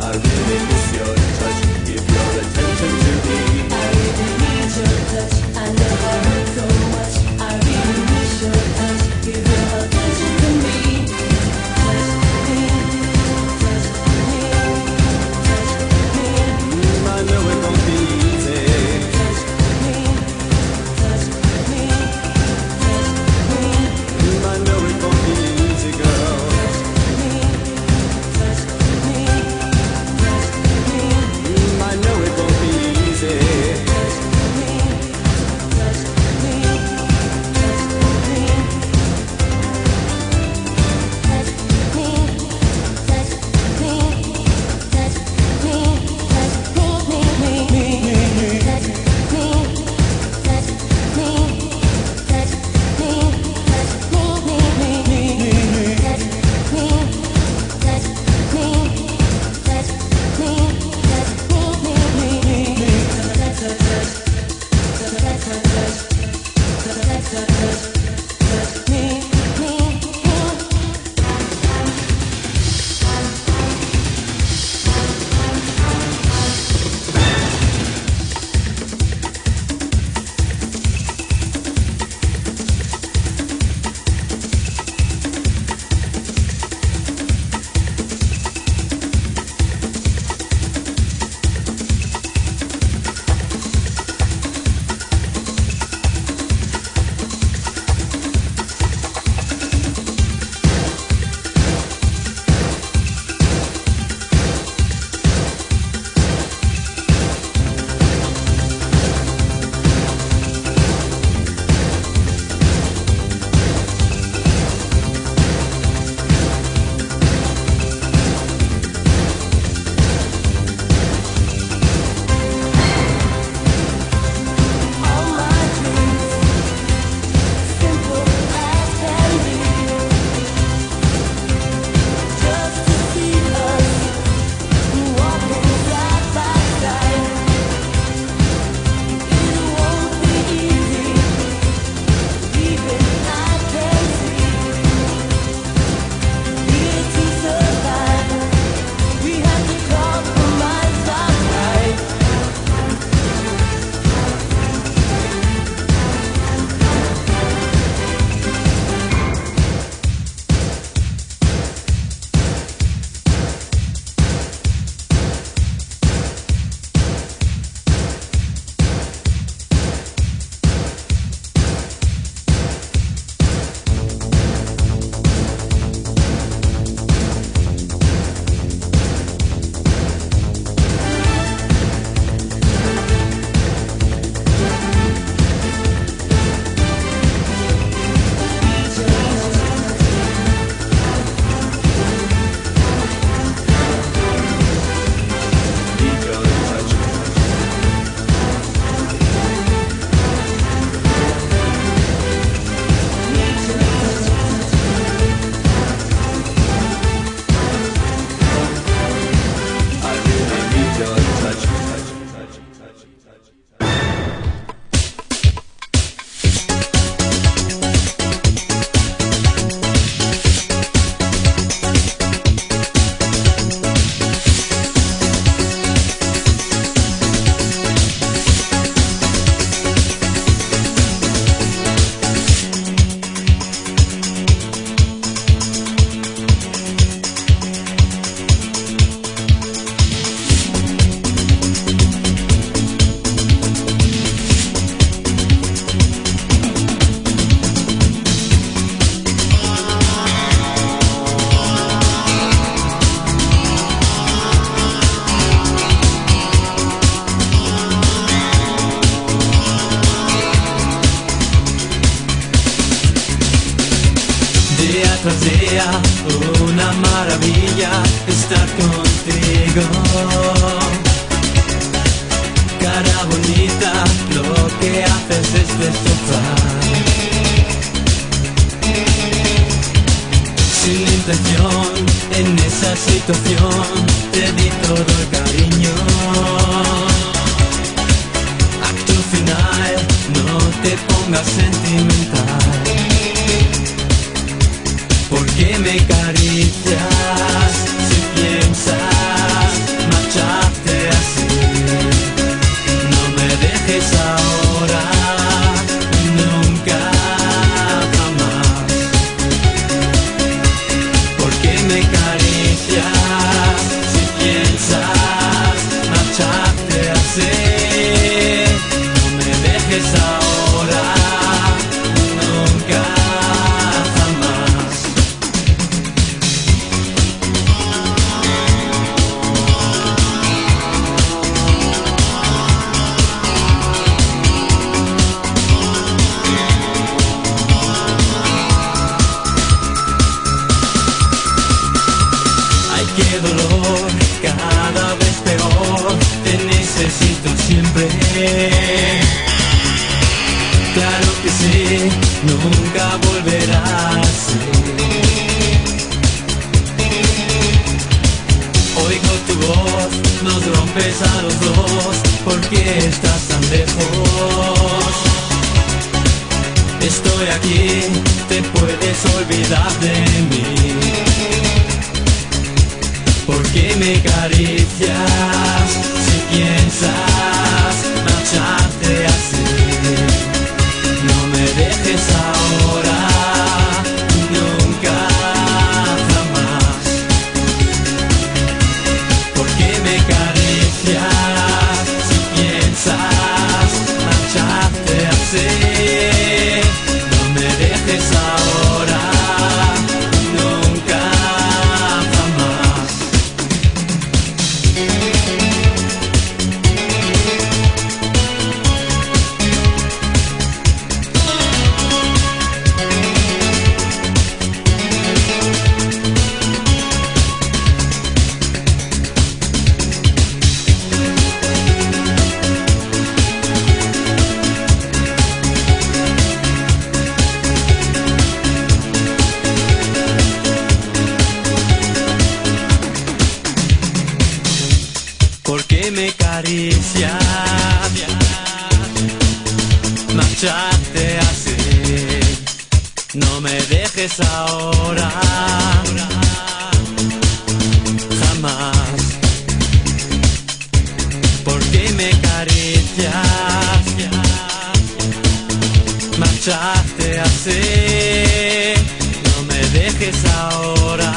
[SPEAKER 8] sea una maravilla estar contigo. Cara bonita, lo que haces es destrozar. Sin intención, en esa situación, te di todo el cariño. Acto final, no te pongas sentimental. ¿Por qué me acaricias si piensas ves a los dos, ¿por qué estás tan lejos? Estoy aquí, te puedes olvidar de mí. ¿Por qué me acaricias si piensas marcharte así? No me dejes ahora, nunca, jamás. ¿Por qué me acaricias si piensas marcharte así? No me dejes ahora, nunca, jamás. ¿Por qué me acaricias? Marcharte así. No me dejes ahora, jamás. ¿Por qué me acaricias? Marcharte así. No me dejes ahora,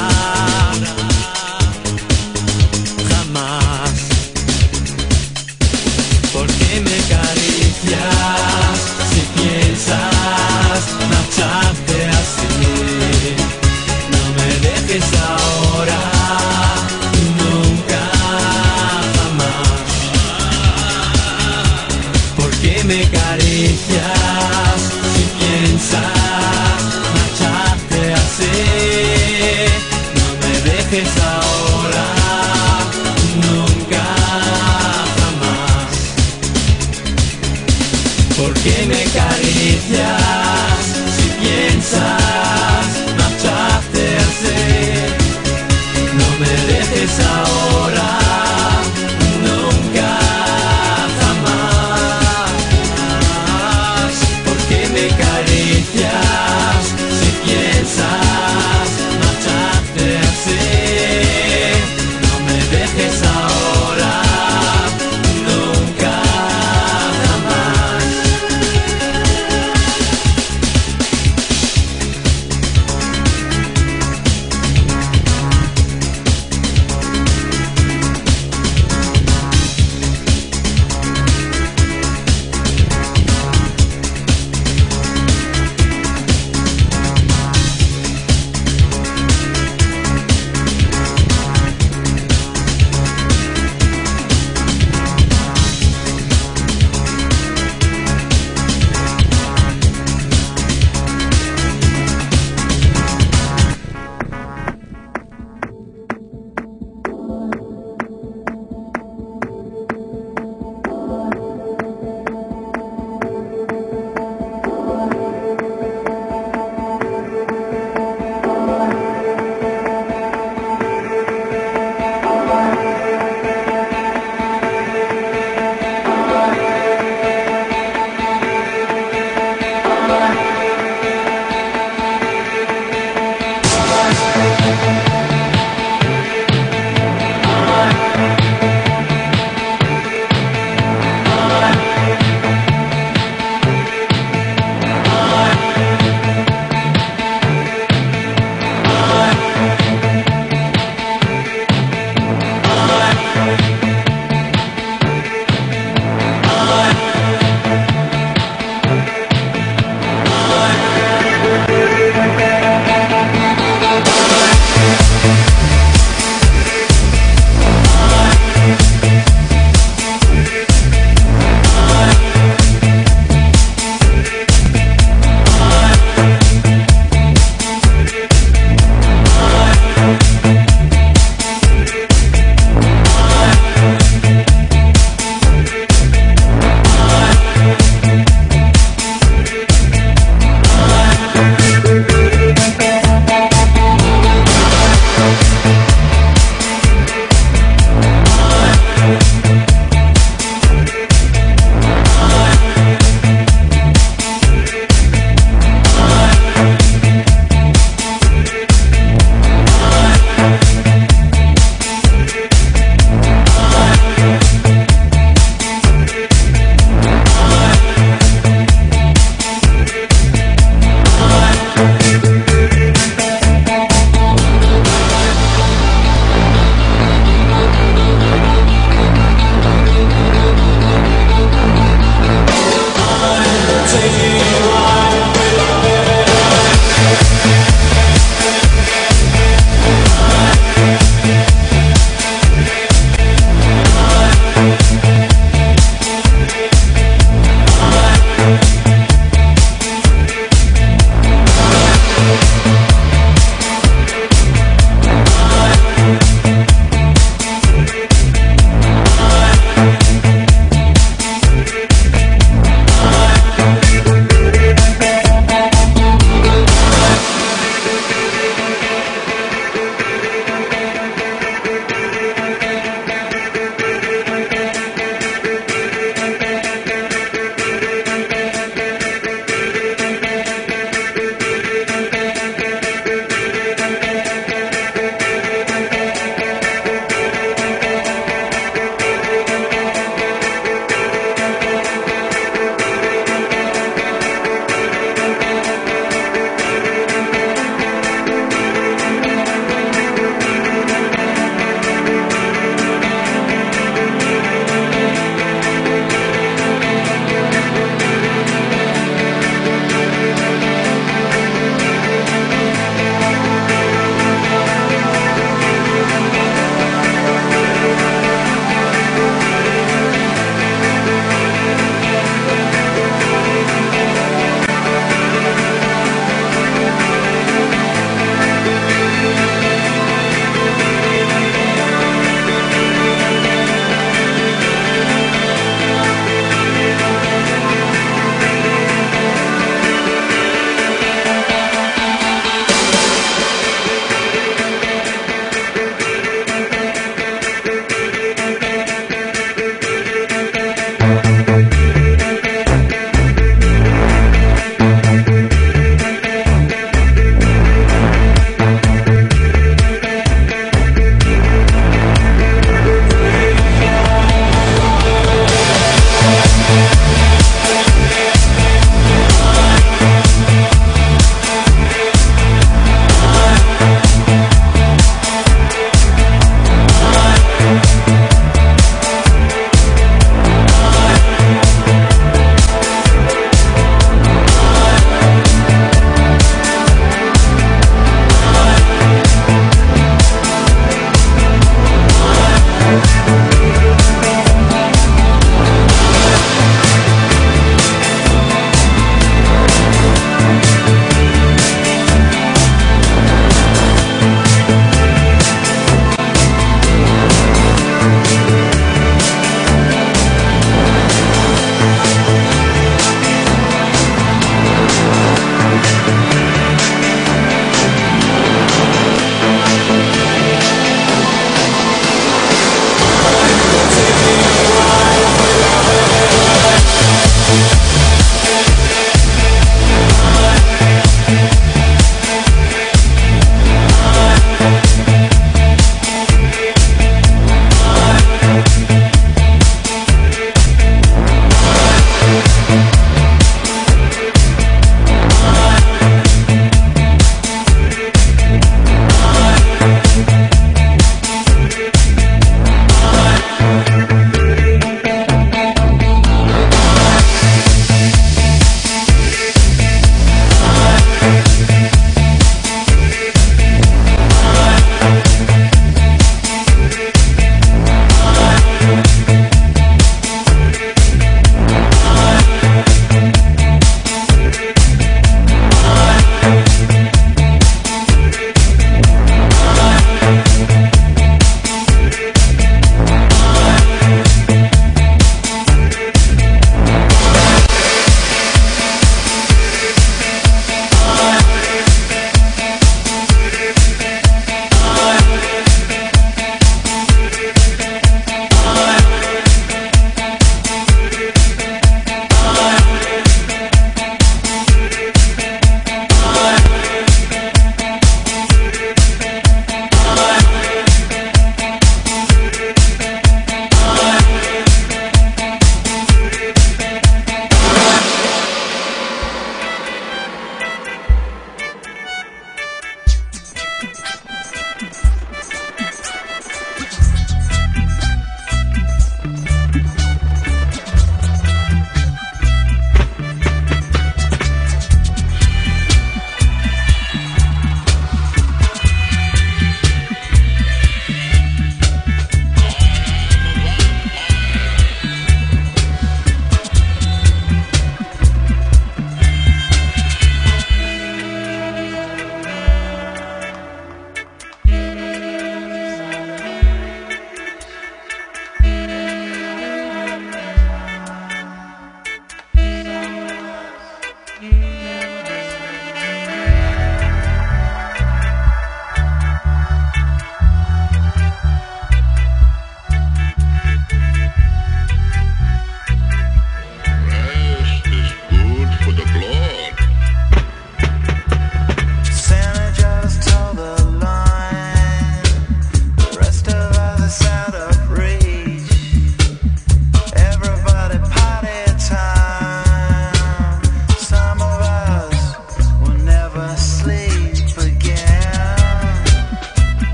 [SPEAKER 8] jamás. ¿Por qué me acaricias si piensas marcharte así? No me dejes ahora, nunca, jamás. ¿Por qué me acaricias si piensas marcharte así? No me dejes ahora, nunca, jamás. ¿Por qué me acaricias si piensas marcharte así? No me dejes ahora, nunca, jamás. ¿Por qué me acaricias si piensas marcharte así? No me dejes ahora, nunca, jamás.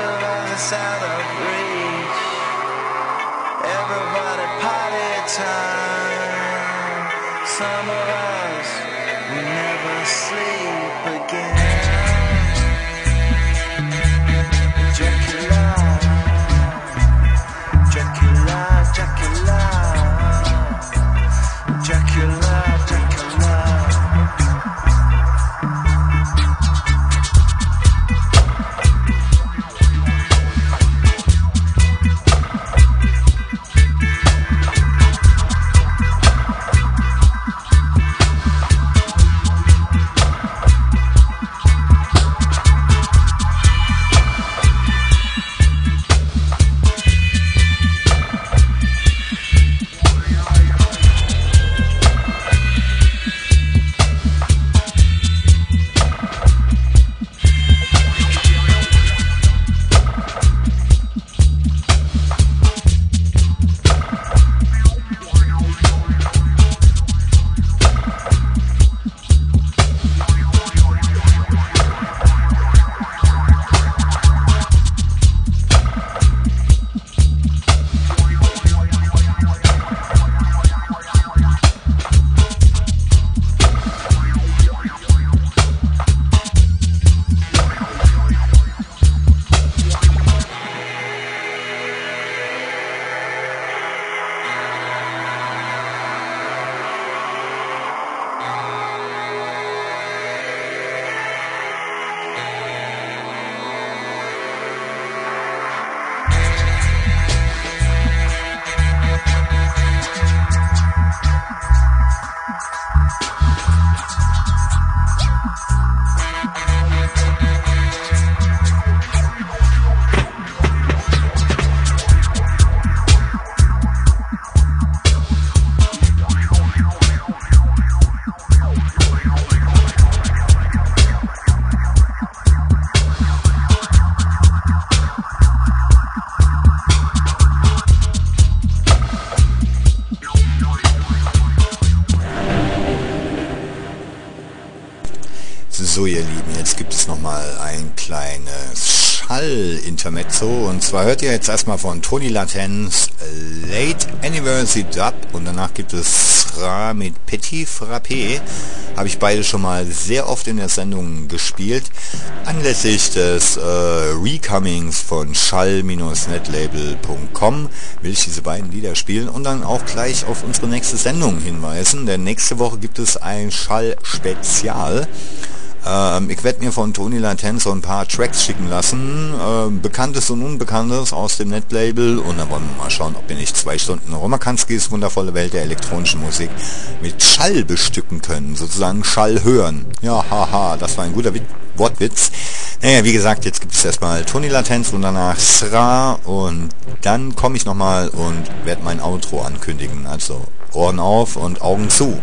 [SPEAKER 9] feel like it's out of reach. Everybody party time. Some of us will never sleep again. Dracula, Dracula, Dracula, Dracula, Dracula.
[SPEAKER 2] So ihr Lieben, jetzt gibt es nochmal ein kleines Schall-Intermezzo und zwar hört ihr jetzt erstmal von Tony Latens Late Anniversary Dub und danach gibt es Sra mit Petit Frappé. Habe ich beide schon mal sehr oft in der Sendung gespielt, anlässlich des Recomings von schall-netlabel.com will ich diese beiden Lieder spielen und dann auch gleich auf unsere nächste Sendung hinweisen, denn nächste Woche gibt es ein Schall-Spezial. Ich werde mir von Tony Latens so ein paar Tracks schicken lassen, Bekanntes und Unbekanntes aus dem Netlabel und dann wollen wir mal schauen, ob wir nicht 2 Stunden Romakanskis wundervolle Welt der elektronischen Musik mit Schall bestücken können, sozusagen Schall hören. Ja, haha, das war ein guter Wortwitz. Naja, wie gesagt, jetzt gibt es erstmal Tony Latens und danach Sra und dann komme ich nochmal und werde mein Outro ankündigen, also Ohren auf und Augen zu.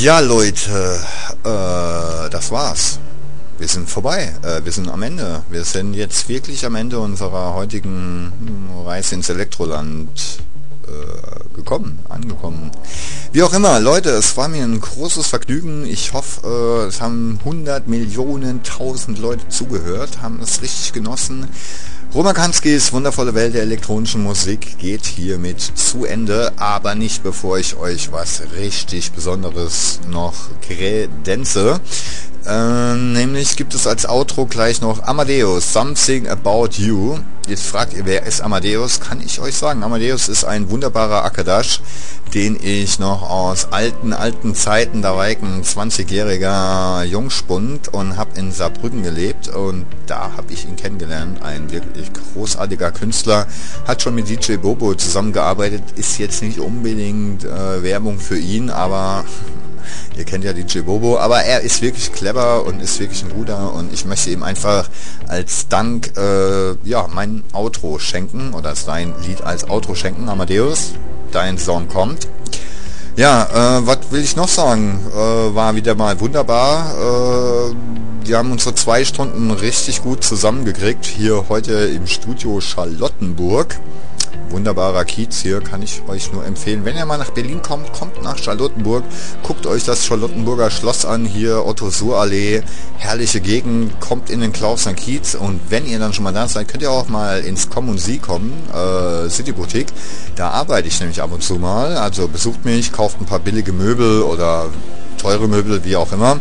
[SPEAKER 2] Ja, Leute, das war's. Wir sind vorbei. Wir sind am Ende. Wir sind jetzt wirklich am Ende unserer heutigen Reise ins Elektroland angekommen. Wie auch immer, Leute, es war mir ein großes Vergnügen. Ich hoffe, es haben 100 Millionen, 1000 Leute zugehört, haben es richtig genossen. Roman Kanskis wundervolle Welt der elektronischen Musik geht hiermit zu Ende, aber nicht bevor ich euch was richtig Besonderes noch kredenze. Nämlich gibt es als Outro gleich noch Amadeus, Something About You. Jetzt fragt ihr, wer ist Amadeus? Kann ich euch sagen, Amadeus ist ein wunderbarer Akadash, den ich noch aus alten Zeiten, da war ich ein 20-jähriger Jungspund und habe in Saarbrücken gelebt und da habe ich ihn kennengelernt. Ein wirklich großartiger Künstler, hat schon mit DJ Bobo zusammengearbeitet, ist jetzt nicht unbedingt Werbung für ihn, aber ihr kennt ja DJ Bobo, aber er ist wirklich clever und ist wirklich ein guter und ich möchte ihm einfach als Dank mein Outro schenken oder sein Lied als Outro schenken. Amadeus, dein Song kommt. Ja, was will ich noch sagen? War wieder mal wunderbar. Wir haben unsere 2 Stunden richtig gut zusammengekriegt, hier heute im Studio Charlottenburg. Wunderbarer Kiez hier, kann ich euch nur empfehlen. Wenn ihr mal nach Berlin kommt, kommt nach Charlottenburg, guckt euch das Charlottenburger Schloss an, hier Otto-Suhr-Allee, herrliche Gegend, kommt in den Klausner Kiez und wenn ihr dann schon mal da seid, könnt ihr auch mal ins Komm und Sie kommen, City Boutique, da arbeite ich nämlich ab und zu mal, also besucht mich, kauft ein paar billige Möbel oder teure Möbel, wie auch immer.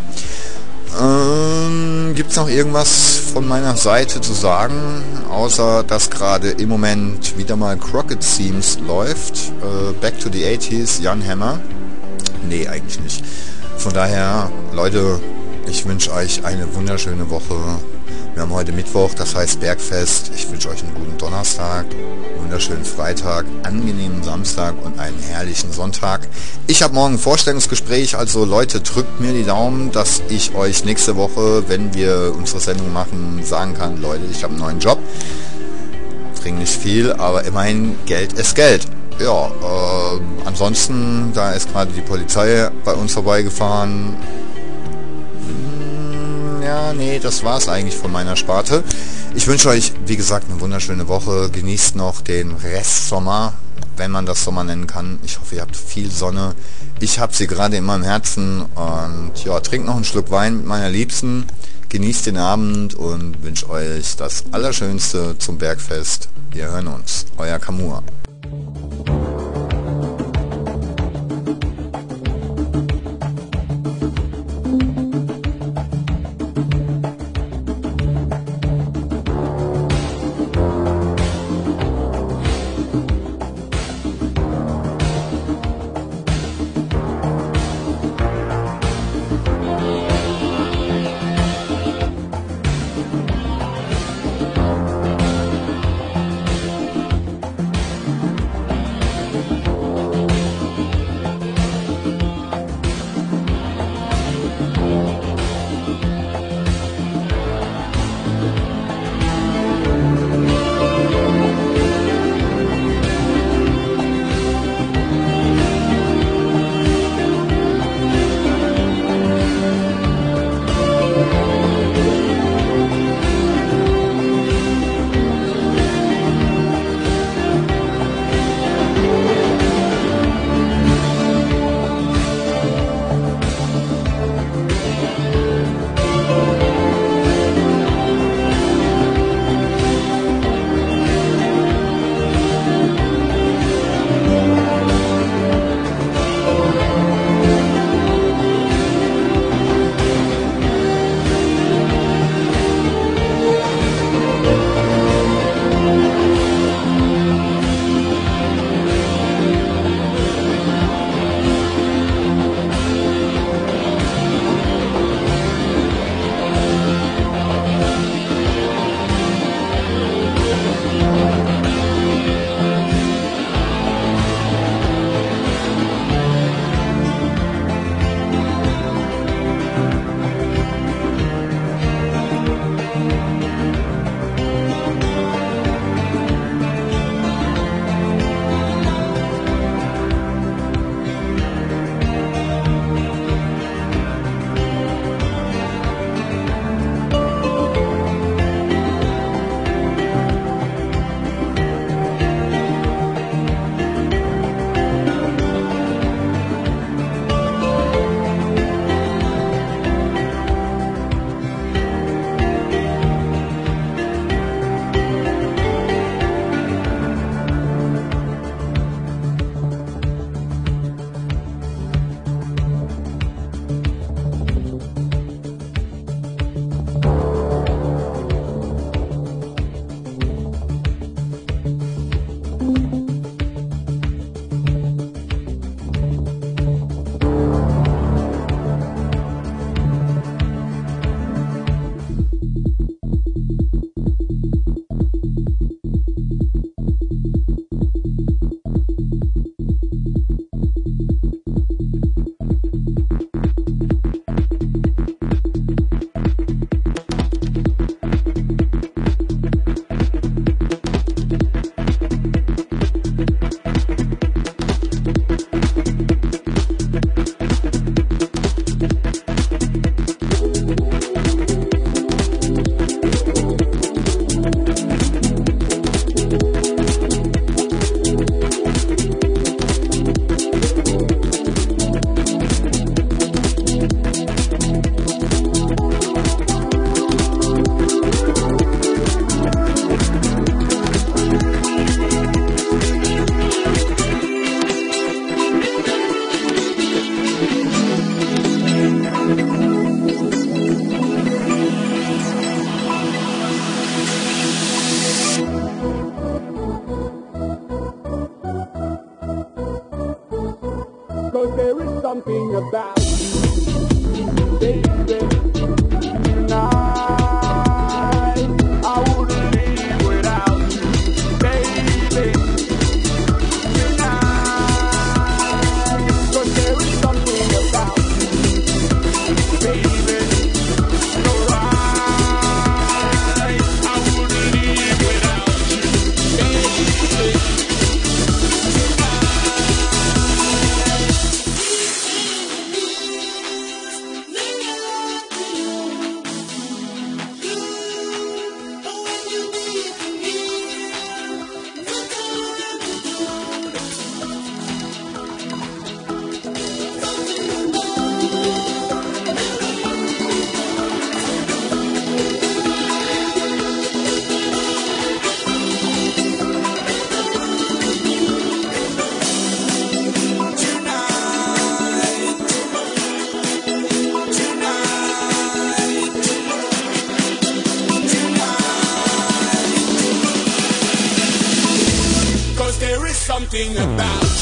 [SPEAKER 2] Gibt es noch irgendwas von meiner Seite zu sagen, außer dass gerade im Moment wieder mal Crockett Themes läuft, Back to the 80s, Jan Hammer? Nee, eigentlich nicht. Von daher, Leute, ich wünsche euch eine wunderschöne Woche. Wir haben heute Mittwoch, das heißt Bergfest. Ich wünsche euch einen guten Donnerstag, wunderschönen Freitag, angenehmen Samstag und einen herrlichen Sonntag. Ich habe morgen ein Vorstellungsgespräch, also Leute, drückt mir die Daumen, dass ich euch nächste Woche, wenn wir unsere Sendung machen, sagen kann, Leute, ich habe einen neuen Job. Bringt nicht viel, aber immerhin Geld ist Geld. Ja, ansonsten, da ist gerade die Polizei bei uns vorbeigefahren. Ja, nee, das war's eigentlich von meiner Sparte. Ich wünsche euch, wie gesagt, eine wunderschöne Woche. Genießt noch den Rest Sommer, wenn man das Sommer nennen kann. Ich hoffe, ihr habt viel Sonne. Ich habe sie gerade in meinem Herzen. Und ja, trinkt noch einen Schluck Wein mit meiner Liebsten. Genießt den Abend und wünsche euch das Allerschönste zum Bergfest. Wir hören uns. Euer Kamur.
[SPEAKER 6] about you, baby. Tonight, I wouldn't leave without you, baby. Tonight, 'cause there is something about you, baby. No right, I wouldn't leave without you, baby. Something about